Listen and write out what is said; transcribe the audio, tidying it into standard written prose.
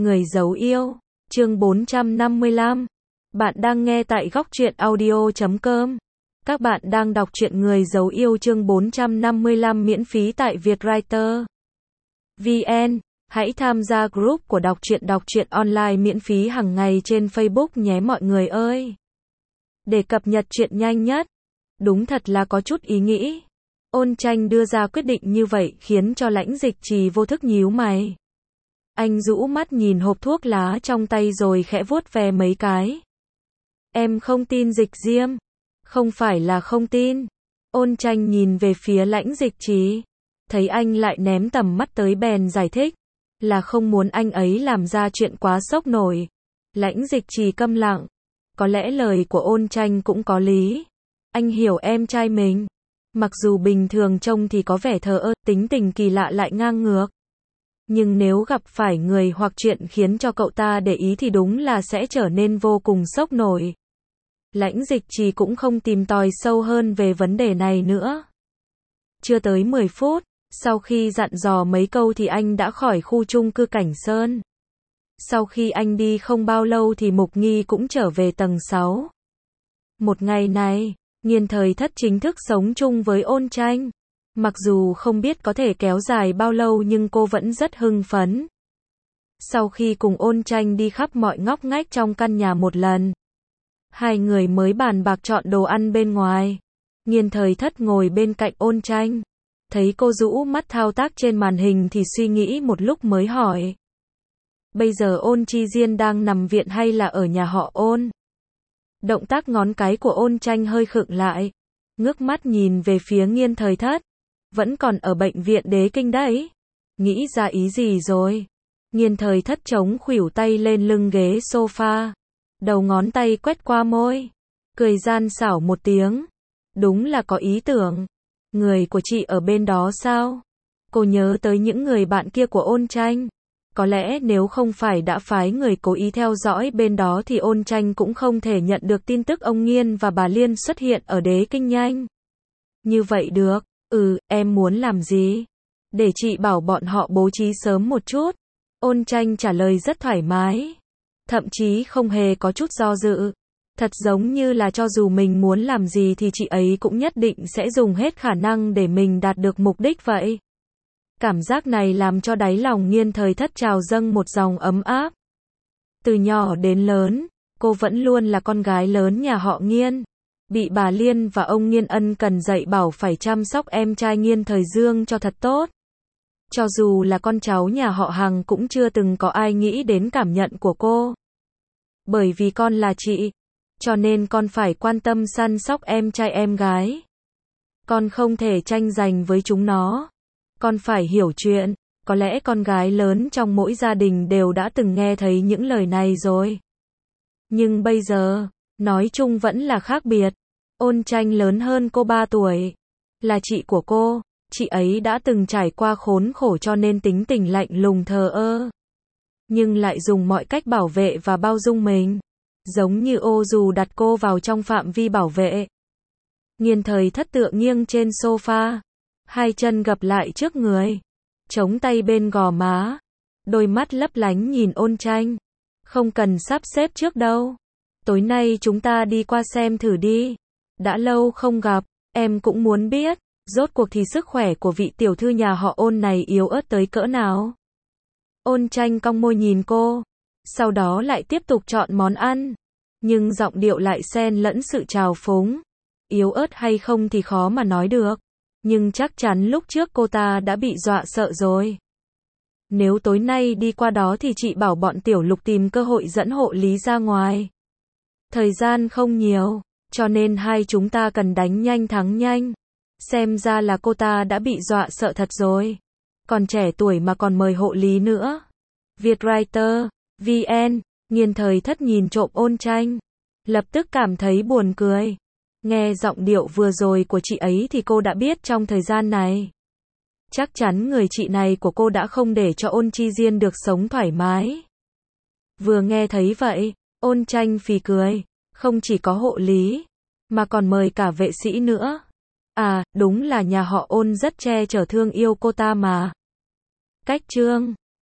Người giấu yêu, chương 455. Bạn đang nghe tại góc truyện audio.com. Các bạn đang đọc truyện Người giấu yêu chương 455 miễn phí tại Vietwriter VN. Hãy tham gia group của đọc truyện online miễn phí hàng ngày trên Facebook nhé mọi người ơi. Để cập nhật truyện nhanh nhất. Đúng thật là có chút ý nghĩ. Ôn Tranh đưa ra quyết định như vậy khiến cho Lãnh Dịch Trì vô thức nhíu mày. Anh rũ mắt nhìn hộp thuốc lá trong tay rồi khẽ vuốt ve mấy cái. Em không tin Dịch Diêm. Không phải là không tin. Ôn Tranh nhìn về phía Lãnh Dịch Trì. Thấy anh lại ném tầm mắt tới bèn giải thích. Là không muốn anh ấy làm ra chuyện quá sốc nổi. Lãnh Dịch Trì câm lặng. Có lẽ lời của Ôn Tranh cũng có lý. Anh hiểu em trai mình. Mặc dù bình thường trông thì có vẻ thờ ơ, tính tình kỳ lạ lại ngang ngược. Nhưng nếu gặp phải người hoặc chuyện khiến cho cậu ta để ý thì đúng là sẽ trở nên vô cùng sốc nổi. Lãnh Dịch Trì cũng không tìm tòi sâu hơn về vấn đề này nữa. Chưa tới 10 phút, sau khi dặn dò mấy câu thì anh đã khỏi khu chung cư Cảnh Sơn. Sau khi anh đi không bao lâu thì Mục Nghi cũng trở về tầng 6. Một ngày này, Nghiên Thời Thất chính thức sống chung với Ôn Tranh. Mặc dù không biết có thể kéo dài bao lâu nhưng cô vẫn rất hưng phấn. Sau khi cùng Ôn Tranh đi khắp mọi ngóc ngách trong căn nhà một lần, hai người mới bàn bạc chọn đồ ăn bên ngoài. Nghiên Thời Thất ngồi bên cạnh Ôn Tranh. Thấy cô rũ mắt thao tác trên màn hình thì suy nghĩ một lúc mới hỏi. Bây giờ Ôn Chi Diên đang nằm viện hay là ở nhà họ Ôn? Động tác ngón cái của Ôn Tranh hơi khựng lại. Ngước mắt nhìn về phía Nghiên Thời Thất. Vẫn còn ở bệnh viện Đế Kinh đấy. Nghĩ ra ý gì rồi? Nghiên Thời Thất chống khuỷu tay lên lưng ghế sofa. Đầu ngón tay quét qua môi. Cười gian xảo một tiếng. Đúng là có ý tưởng. Người của chị ở bên đó sao? Cô nhớ tới những người bạn kia của Ôn Tranh. Có lẽ nếu không phải đã phái người cố ý theo dõi bên đó thì Ôn Tranh cũng không thể nhận được tin tức ông Nghiên và bà Liên xuất hiện ở Đế Kinh nhanh. Như vậy được. Em muốn làm gì? Để chị bảo bọn họ bố trí sớm một chút. Ôn Tranh trả lời rất thoải mái. Thậm chí không hề có chút do dự. Thật giống như là cho dù mình muốn làm gì thì chị ấy cũng nhất định sẽ dùng hết khả năng để mình đạt được mục đích vậy. Cảm giác này làm cho đáy lòng Nghiên Thời Thất trào dâng một dòng ấm áp. Từ nhỏ đến lớn, cô vẫn luôn là con gái lớn nhà họ Nghiên. Bị bà Liên và ông Nghiên ân cần dạy bảo phải chăm sóc em trai Nghiên Thời Dương cho thật tốt. Cho dù là con cháu nhà họ Hằng cũng chưa từng có ai nghĩ đến cảm nhận của cô. Bởi vì con là chị, cho nên con phải quan tâm săn sóc em trai em gái. Con không thể tranh giành với chúng nó. Con phải hiểu chuyện. Có lẽ con gái lớn trong mỗi gia đình đều đã từng nghe thấy những lời này rồi. Nhưng bây giờ, nói chung vẫn là khác biệt. Ôn Tranh lớn hơn cô 3 tuổi. Là chị của cô. Chị ấy đã từng trải qua khốn khổ cho nên tính tình lạnh lùng thờ ơ. Nhưng lại dùng mọi cách bảo vệ và bao dung mình. Giống như ô dù đặt cô vào trong phạm vi bảo vệ. Nghiên Thời Thất tựa nghiêng trên sofa. Hai chân gập lại trước người. Chống tay bên gò má. Đôi mắt lấp lánh nhìn Ôn Tranh. Không cần sắp xếp trước đâu. Tối nay chúng ta đi qua xem thử đi. Đã lâu không gặp. Em cũng muốn biết. Rốt cuộc thì sức khỏe của vị tiểu thư nhà họ Ôn này yếu ớt tới cỡ nào. Ôn Tranh cong môi nhìn cô. Sau đó lại tiếp tục chọn món ăn. Nhưng giọng điệu lại xen lẫn sự trào phúng. Yếu ớt hay không thì khó mà nói được. Nhưng chắc chắn lúc trước cô ta đã bị dọa sợ rồi. Nếu tối nay đi qua đó thì chị bảo bọn Tiểu Lục tìm cơ hội dẫn hộ lý ra ngoài. Thời gian không nhiều, cho nên hai chúng ta cần đánh nhanh thắng nhanh. Xem ra là cô ta đã bị dọa sợ thật rồi. Còn trẻ tuổi mà còn mời hộ lý nữa. Vietwriter VN. Nghiên Thời Thất nhìn trộm Ôn Tranh. Lập tức cảm thấy buồn cười. Nghe giọng điệu vừa rồi của chị ấy thì cô đã biết trong thời gian này. Chắc chắn người chị này của cô đã không để cho Ôn Chi Diên được sống thoải mái. Vừa nghe thấy vậy, Ôn Tranh phì cười. Không chỉ có hộ lý, mà còn mời cả vệ sĩ nữa. À, đúng là nhà họ Ôn rất che chở thương yêu cô ta mà. Cách chương